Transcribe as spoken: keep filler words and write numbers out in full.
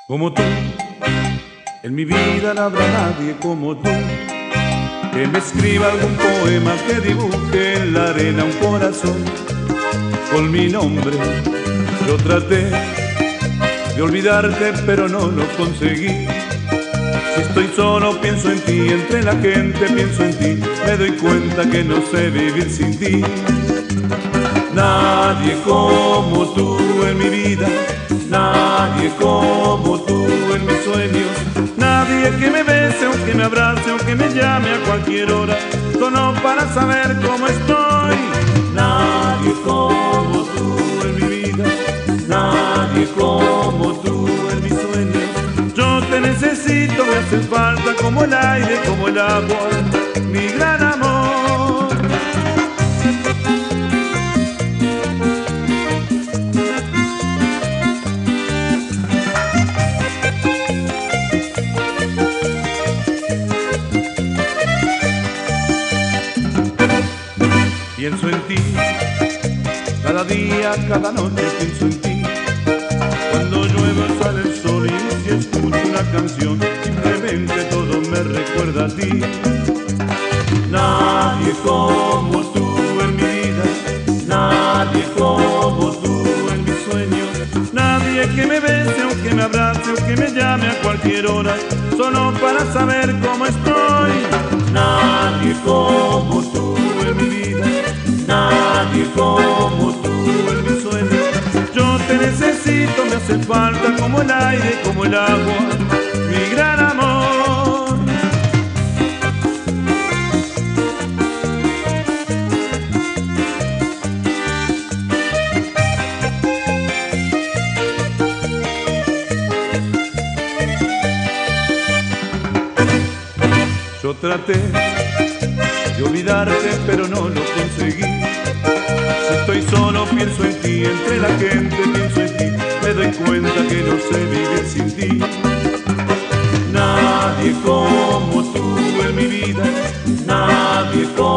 Como tú, en mi vida no habrá nadie como tú, que me escriba algún poema, que dibuje en la arena un corazón con mi nombre. Yo traté de olvidarte, pero no lo conseguí. Si estoy solo pienso en ti, entre la gente pienso en ti, me doy cuenta que no sé vivir sin ti. Nadie como tú en mi vida, nadie como tú en mis sueños, nadie que me bese o que me abrace o que me llame a cualquier hora, solo para saber cómo estoy. Nadie como tú en mi vida, nadie como tú en mis sueños. Yo te necesito, me haces falta como el aire, como el agua, mi gran amor. Pienso en ti, cada día, cada noche pienso en ti. Cuando llueve sale el sol y si escucho una canción, simplemente todo me recuerda a ti. Nadie como tú en mi vida, nadie como tú en mis sueños, nadie que me bese o que me abrace o que me llame a cualquier hora, solo para saber cómo estoy. Nadie como tú en mi vida, nadie como tú en mis sueños. Yo te necesito, me hace falta como el aire, como el agua, mi gran amor. Yo traté de olvidarte, pero no lo conseguí. Si estoy solo pienso en ti, entre la gente pienso en ti, me doy cuenta que no sé vivir sin ti. Nadie como tú en mi vida, nadie como